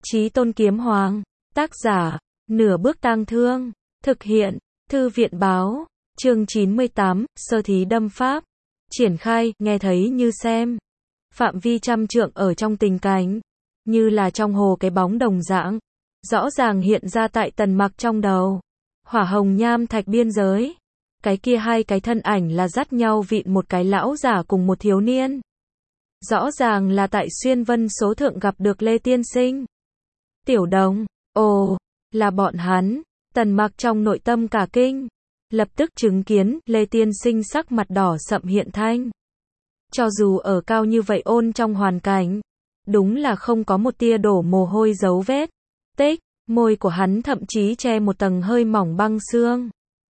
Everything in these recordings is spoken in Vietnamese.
Chí Tôn Kiếm Hoàng, tác giả, Nửa Bước Tang Thương, thực hiện, Thư viện Báo, chương 98, Sơ Thí Đâm Pháp, triển khai, nghe thấy như xem, phạm vi trăm trượng ở trong tình cảnh, như là trong hồ cái bóng đồng dạng, rõ ràng hiện ra tại Tần Mặc trong đầu. Hỏa hồng nham thạch biên giới, cái kia hai cái thân ảnh là dắt nhau vịn một cái lão giả cùng một thiếu niên. Rõ ràng là tại Xuyên Vân số thượng gặp được Lê Tiên Sinh. Tiểu Đồng, ồ, là bọn hắn. Tần Mặc trong nội tâm cả kinh, lập tức chứng kiến Lê Tiên Sinh sắc mặt đỏ sậm hiện thanh. Cho dù ở cao như vậy ôn trong hoàn cảnh, đúng là không có một tia đổ mồ hôi dấu vết. Tích, môi của hắn thậm chí che một tầng hơi mỏng băng xương.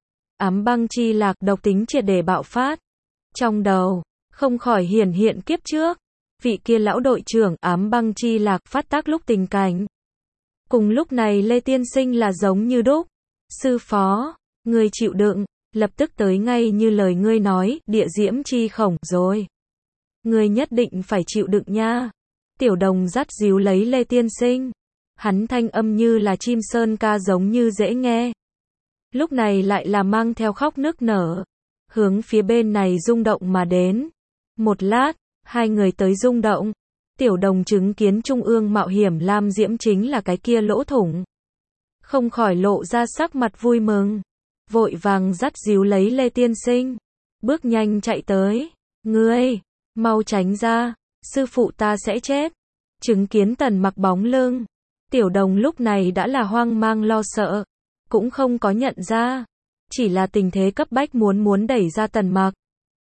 Ám băng chi lạc độc tính triệt để bạo phát. Trong đầu, không khỏi hiển hiện kiếp trước, vị kia lão đội trưởng ám băng chi lạc phát tác lúc tình cảnh. Cùng lúc này Lê Tiên Sinh là giống như đúc. Sư phó, ngươi chịu đựng, lập tức tới ngay như lời ngươi nói, địa diễm chi khổng rồi. Ngươi nhất định phải chịu đựng nha. Tiểu Đồng dắt díu lấy Lê Tiên Sinh. Hắn thanh âm như là chim sơn ca giống như dễ nghe. Lúc này lại là mang theo khóc nức nở. Hướng phía bên này rung động mà đến. Một lát, hai người tới rung động. Tiểu Đồng chứng kiến trung ương mạo hiểm lam diễm chính là cái kia lỗ thủng. Không khỏi lộ ra sắc mặt vui mừng. Vội vàng dắt díu lấy Lê Tiên Sinh. Bước nhanh chạy tới. Ngươi, mau tránh ra, sư phụ ta sẽ chết. Chứng kiến Tần Mặc bóng lưng. Tiểu Đồng lúc này đã là hoang mang lo sợ. Cũng không có nhận ra. Chỉ là tình thế cấp bách muốn đẩy ra Tần Mặc.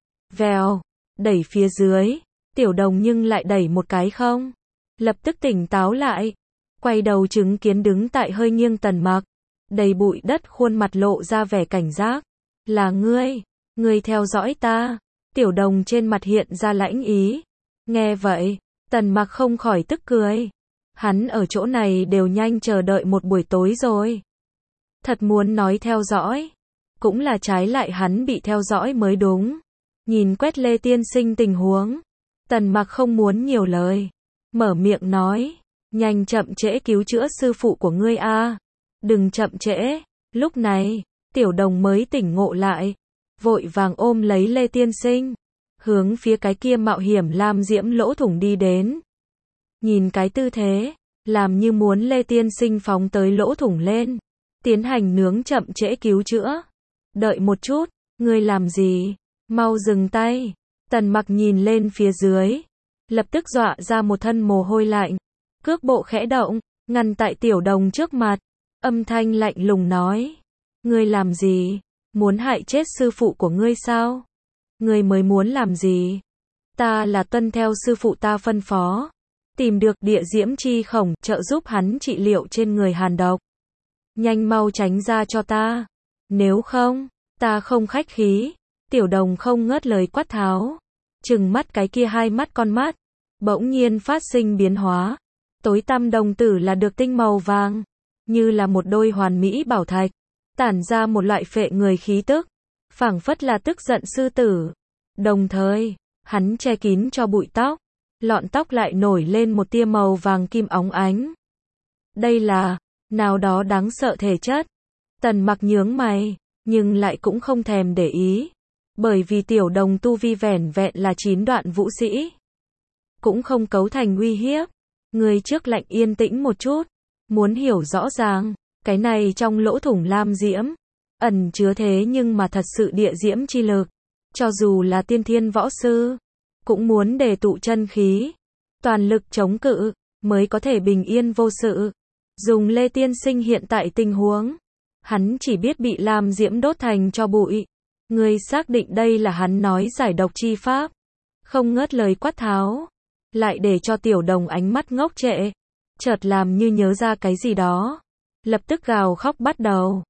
Vèo, đẩy phía dưới. Tiểu Đồng nhưng lại đẩy một cái không. Lập tức tỉnh táo lại. Quay đầu chứng kiến đứng tại hơi nghiêng Tần Mặc. Đầy bụi đất khuôn mặt lộ ra vẻ cảnh giác. Là ngươi theo dõi ta. Tiểu Đồng trên mặt hiện ra lãnh ý. Nghe vậy, Tần Mặc không khỏi tức cười. Hắn ở chỗ này đều nhanh chờ đợi một buổi tối rồi. Thật muốn nói theo dõi. Cũng là trái lại hắn bị theo dõi mới đúng. Nhìn quét Lê Tiên Sinh tình huống. Tần Mặc không muốn nhiều lời. Mở miệng nói. Nhanh chậm trễ cứu chữa sư phụ của ngươi a. Đừng chậm trễ. Lúc này, Tiểu Đồng mới tỉnh ngộ lại. Vội vàng ôm lấy Lê Tiên Sinh. Hướng phía cái kia mạo hiểm lam diễm lỗ thủng đi đến. Nhìn cái tư thế, làm như muốn Lê Tiên Sinh phóng tới lỗ thủng lên. Tiến hành nướng chậm trễ cứu chữa. Đợi một chút, ngươi làm gì? Mau dừng tay. Tần Mặc nhìn lên phía dưới. Lập tức dọa ra một thân mồ hôi lạnh. Cước bộ khẽ động, ngăn tại Tiểu Đồng trước mặt. Âm thanh lạnh lùng nói. Ngươi làm gì? Muốn hại chết sư phụ của ngươi sao? Ngươi mới muốn làm gì? Ta là tuân theo sư phụ ta phân phó. Tìm được địa diễm chi khổng, trợ giúp hắn trị liệu trên người hàn độc. Nhanh mau tránh ra cho ta. Nếu không, ta không khách khí. Tiểu Đồng không ngớt lời quát tháo. Trừng mắt cái kia hai mắt con mắt. Bỗng nhiên phát sinh biến hóa. Tối tăm đồng tử là được tinh màu vàng. Như là một đôi hoàn mỹ bảo thạch. Tản ra một loại phệ người khí tức. Phảng phất là tức giận sư tử. Đồng thời, hắn che kín cho bụi tóc. Lọn tóc lại nổi lên một tia màu vàng kim óng ánh. Đây là nào đó đáng sợ thể chất. Tần Mặc nhướng mày, nhưng lại cũng không thèm để ý. Bởi vì Tiểu Đồng tu vi vẻn vẹn là 9 đoạn vũ sĩ. Cũng không cấu thành uy hiếp. Người trước lạnh yên tĩnh một chút. Muốn hiểu rõ ràng, cái này trong lỗ thủng lam diễm. Ẩn chứa thế nhưng mà thật sự địa diễm chi lực. Cho dù là tiên thiên võ sư. Cũng muốn đề tụ chân khí. Toàn lực chống cự. Mới có thể bình yên vô sự. Dùng Lê Tiên Sinh hiện tại tình huống. Hắn chỉ biết bị lam diễm đốt thành cho bụi. Ngươi xác định đây là hắn nói giải độc chi pháp. Không ngớt lời quát tháo. Lại để cho Tiểu Đồng ánh mắt ngốc trệ. Chợt làm như nhớ ra cái gì đó. Lập tức gào khóc bắt đầu.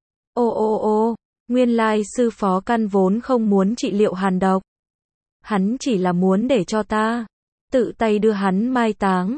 Ô, nguyên lai sư phó căn vốn không muốn trị liệu hàn độc. Hắn chỉ là muốn để cho ta tự tay đưa hắn mai táng.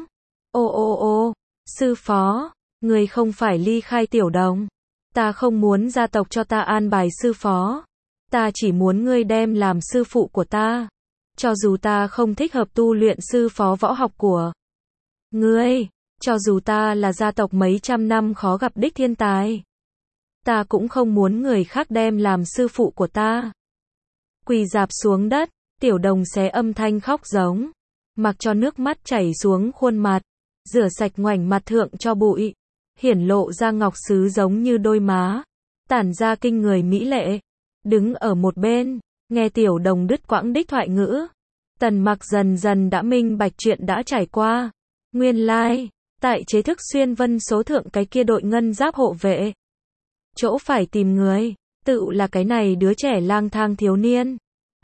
Ô, sư phó, người không phải ly khai Tiểu Đồng. Ta không muốn gia tộc cho ta an bài sư phó. Ta chỉ muốn ngươi đem làm sư phụ của ta. Cho dù ta không thích hợp tu luyện sư phó võ học của ngươi. Cho dù ta là gia tộc mấy trăm năm khó gặp đích thiên tài, ta cũng không muốn người khác đem làm sư phụ của ta. Quỳ rạp xuống đất, Tiểu Đồng xé âm thanh khóc giống, mặc cho nước mắt chảy xuống khuôn mặt, rửa sạch ngoảnh mặt thượng cho bụi, hiển lộ ra ngọc sứ giống như đôi má, tản ra kinh người mỹ lệ. Đứng ở một bên, nghe Tiểu Đồng đứt quãng đích thoại ngữ, Tần Mặc dần dần đã minh bạch chuyện đã trải qua. Nguyên lai, tại chế thức xuyên vân số thượng cái kia đội ngân giáp hộ vệ, chỗ phải tìm người, tự là cái này đứa trẻ lang thang thiếu niên.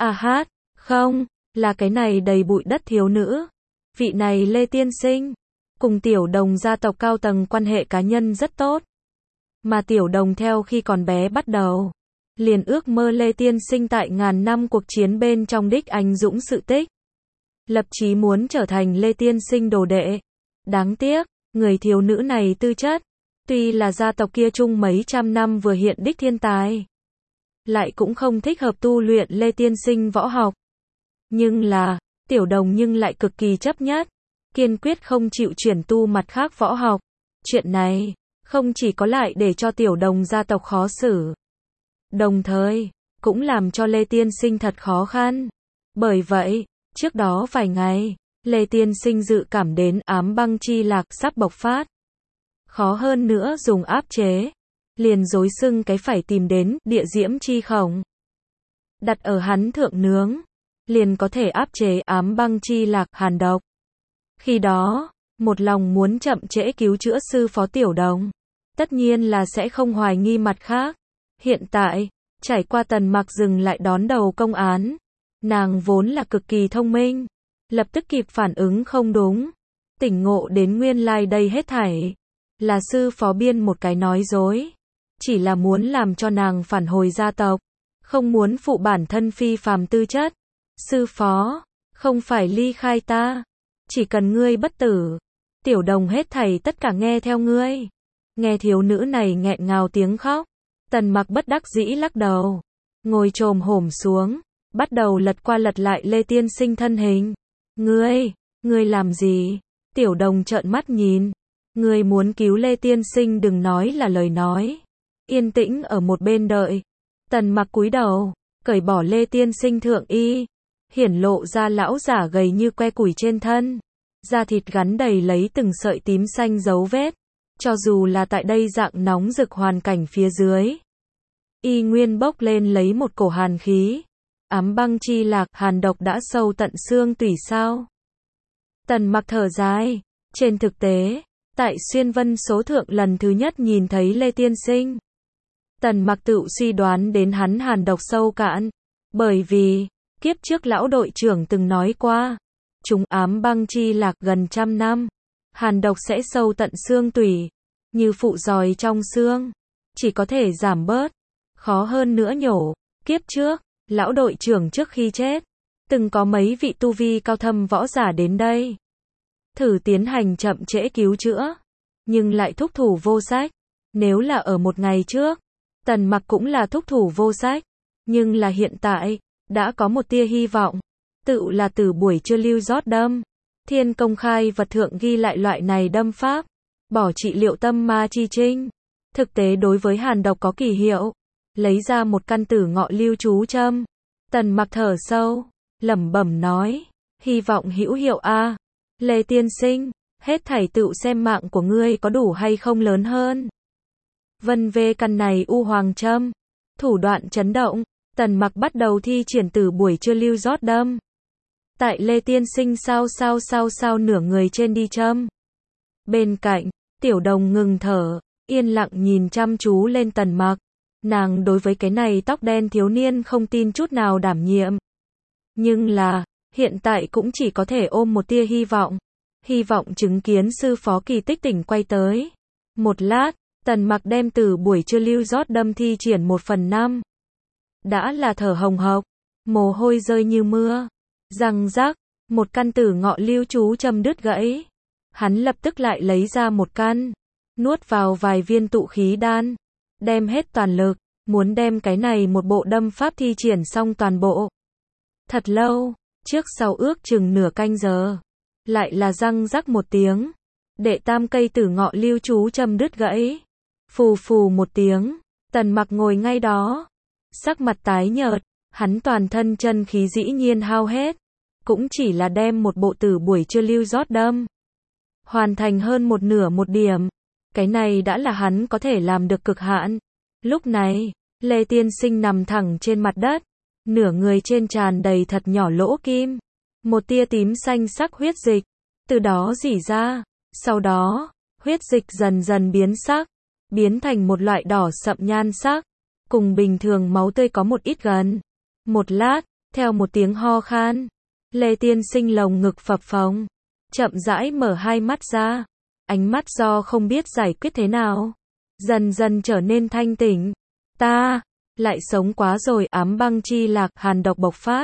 Không, là cái này đầy bụi đất thiếu nữ. Vị này Lê Tiên Sinh, cùng Tiểu Đồng gia tộc cao tầng quan hệ cá nhân rất tốt. Mà Tiểu Đồng theo khi còn bé bắt đầu, liền ước mơ Lê Tiên Sinh tại ngàn năm cuộc chiến bên trong đích anh dũng sự tích. Lập chí muốn trở thành Lê Tiên Sinh đồ đệ. Đáng tiếc, người thiếu nữ này tư chất, tuy là gia tộc kia chung mấy trăm năm vừa hiện đích thiên tài, lại cũng không thích hợp tu luyện Lê Tiên Sinh võ học. Nhưng là, Tiểu Đồng nhưng lại cực kỳ chấp nhất, kiên quyết không chịu chuyển tu mặt khác võ học. Chuyện này, không chỉ có lại để cho Tiểu Đồng gia tộc khó xử, đồng thời, cũng làm cho Lê Tiên Sinh thật khó khăn. Bởi vậy, trước đó vài ngày, Lê Tiên Sinh dự cảm đến ám băng chi lạc sắp bộc phát. Khó hơn nữa dùng áp chế, liền rối xưng cái phải tìm đến địa diễm chi khổng. Đặt ở hắn thượng nướng, liền có thể áp chế ám băng chi lạc hàn độc. Khi đó, một lòng muốn chậm trễ cứu chữa sư phó Tiểu Đồng, tất nhiên là sẽ không hoài nghi mặt khác. Hiện tại, trải qua Tần Mặc dừng lại đón đầu công án, nàng vốn là cực kỳ thông minh, lập tức kịp phản ứng không đúng, tỉnh ngộ đến nguyên lai đây hết thảy là sư phó biên một cái nói dối, chỉ là muốn làm cho nàng phản hồi gia tộc, không muốn phụ bản thân phi phàm tư chất. Sư phó, không phải ly khai ta, chỉ cần ngươi bất tử, Tiểu Đồng hết thảy tất cả nghe theo ngươi. Nghe thiếu nữ này nghẹn ngào tiếng khóc, Tần Mặc bất đắc dĩ lắc đầu, ngồi chồm hổm xuống, bắt đầu lật qua lật lại Lê Tiên Sinh thân hình. Ngươi làm gì? Tiểu Đồng trợn mắt nhìn. Ngươi muốn cứu Lê Tiên Sinh đừng nói là lời nói. Yên tĩnh ở một bên đợi. Tần Mặc cúi đầu, cởi bỏ Lê Tiên Sinh thượng y, hiển lộ ra lão giả gầy như que củi trên thân, da thịt gắn đầy lấy từng sợi tím xanh dấu vết. Cho dù là tại đây dạng nóng rực hoàn cảnh phía dưới, y nguyên bốc lên lấy một cổ hàn khí. Ám băng chi lạc hàn độc đã sâu tận xương tủy sao? Tần Mặc thở dài. Trên thực tế, tại xuyên vân số thượng lần thứ nhất nhìn thấy Lê Tiên Sinh, Tần Mặc tự suy đoán đến hắn hàn độc sâu cạn, bởi vì kiếp trước lão đội trưởng từng nói qua, chúng ám băng chi lạc gần trăm năm, hàn độc sẽ sâu tận xương tủy, như phụ giòi trong xương, chỉ có thể giảm bớt, khó hơn nữa nhổ. Kiếp trước, lão đội trưởng trước khi chết, từng có mấy vị tu vi cao thâm võ giả đến đây, thử tiến hành chậm trễ cứu chữa, nhưng lại thúc thủ vô sách. Nếu là ở một ngày trước, Tần Mặc cũng là thúc thủ vô sách, nhưng là hiện tại, đã có một tia hy vọng, tự là từ buổi trưa lưu rót đâm. Thiên công khai vật thượng ghi lại loại này đâm pháp, bỏ trị liệu tâm ma chi trinh. Thực tế đối với hàn độc có kỳ hiệu, lấy ra một căn tử ngọ lưu chú châm. Tần Mặc thở sâu, lẩm bẩm nói, hy vọng hữu hiệu a. Lê Tiên Sinh, hết thảy tự xem mạng của ngươi có đủ hay không lớn hơn. Vân vê căn này u hoàng châm, thủ đoạn chấn động, Tần Mặc bắt đầu thi triển từ buổi trưa lưu rót đâm. Tại Lê Tiên Sinh sao nửa người trên đi châm. Bên cạnh, Tiểu Đồng ngừng thở, yên lặng nhìn chăm chú lên Tần Mặc. Nàng đối với cái này tóc đen thiếu niên không tin chút nào đảm nhiệm. Nhưng là, hiện tại cũng chỉ có thể ôm một tia hy vọng chứng kiến sư phó kỳ tích tỉnh quay tới. Một lát, Tần Mặc đem từ buổi trưa lưu rót đâm thi triển 1/5. Đã là thở hồng hộc, mồ hôi rơi như mưa. Răng rắc, một căn tử ngọ lưu chú châm đứt gãy. Hắn lập tức lại lấy ra một căn, nuốt vào vài viên tụ khí đan, đem hết toàn lực, muốn đem cái này một bộ đâm pháp thi triển xong toàn bộ. Thật lâu, trước sau ước chừng nửa canh giờ, lại là răng rắc một tiếng, Đệ tam cây tử ngọ lưu chú châm đứt gãy. Phù phù một tiếng, Tần Mặc ngồi ngay đó, sắc mặt tái nhợt, hắn toàn thân chân khí dĩ nhiên hao hết, cũng chỉ là đem một bộ tử buổi trưa lưu rót đâm hoàn thành hơn một nửa một điểm. Cái này đã là hắn có thể làm được cực hạn. Lúc này, Lê Tiên Sinh nằm thẳng trên mặt đất, nửa người trên tràn đầy thật nhỏ lỗ kim, một tia tím xanh sắc huyết dịch từ đó rỉ ra, sau đó, huyết dịch dần dần biến sắc, biến thành một loại đỏ sậm nhan sắc, cùng bình thường máu tươi có một ít gần. Một lát, theo một tiếng ho khan, Lê Tiên Sinh lồng ngực phập phồng, chậm rãi mở hai mắt ra, ánh mắt do không biết giải quyết thế nào, dần dần trở nên thanh tỉnh. Ta, lại sống quá rồi, ám băng chi lạc, hàn độc bộc phát.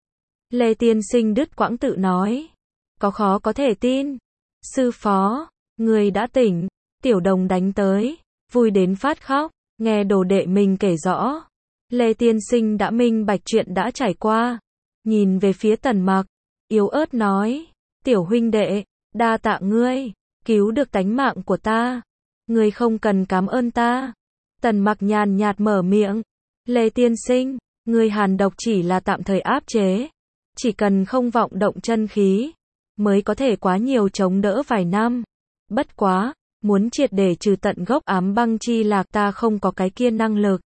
Lê Tiên Sinh đứt quãng tự nói, có khó có thể tin. Sư phó, người đã tỉnh. Tiểu Đồng đánh tới, vui đến phát khóc, nghe đồ đệ mình kể rõ. Lê Tiên Sinh đã minh bạch chuyện đã trải qua, nhìn về phía Tần Mặc, yếu ớt nói, tiểu huynh đệ, đa tạ ngươi, cứu được tánh mạng của ta. Ngươi không cần cảm ơn ta. Tần Mặc nhàn nhạt mở miệng, Lê Tiên Sinh, ngươi hàn độc chỉ là tạm thời áp chế, chỉ cần không vọng động chân khí, mới có thể quá nhiều chống đỡ vài năm. Bất quá, muốn triệt để trừ tận gốc ám băng chi lạc ta không có cái kia năng lực.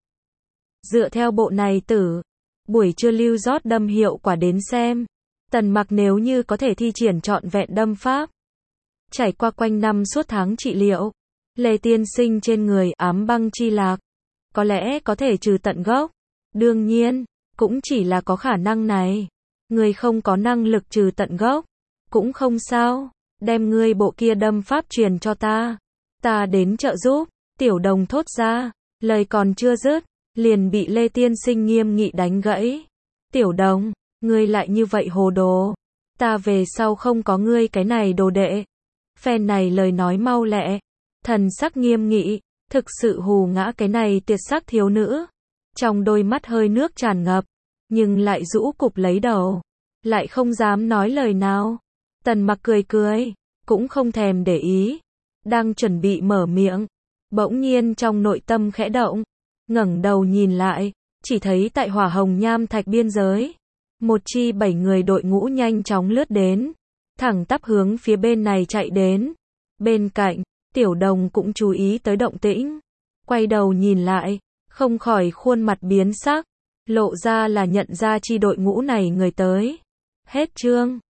Dựa theo bộ này buổi trưa lưu rót đâm hiệu quả đến xem, Tần Mặc nếu như có thể thi triển trọn vẹn đâm pháp, trải qua quanh năm suốt tháng trị liệu, Lê Tiên Sinh trên người ám băng chi lạc, có lẽ có thể trừ tận gốc. Đương nhiên, cũng chỉ là có khả năng này. Người không có năng lực trừ tận gốc, cũng không sao, đem ngươi bộ kia đâm pháp truyền cho ta. Ta đến trợ giúp. Tiểu Đồng thốt ra, lời còn chưa dứt, liền bị Lê Tiên Sinh nghiêm nghị đánh gãy. Tiểu Đồng, ngươi lại như vậy hồ đồ. Ta về sau không có ngươi cái này đồ đệ. Phen này lời nói mau lẹ, thần sắc nghiêm nghị, thực sự hù ngã cái này tuyệt sắc thiếu nữ. Trong đôi mắt hơi nước tràn ngập, nhưng lại rũ cụp lấy đầu, lại không dám nói lời nào. Tần Mặc cười cười, cũng không thèm để ý, đang chuẩn bị mở miệng, bỗng nhiên trong nội tâm khẽ động, ngẩng đầu nhìn lại, chỉ thấy tại hỏa hồng nham thạch biên giới, một chi 7 người đội ngũ nhanh chóng lướt đến, thẳng tắp hướng phía bên này chạy đến. Bên cạnh, Tiểu Đồng cũng chú ý tới động tĩnh, quay đầu nhìn lại, không khỏi khuôn mặt biến sắc, lộ ra là nhận ra chi đội ngũ này người tới. Hết chương.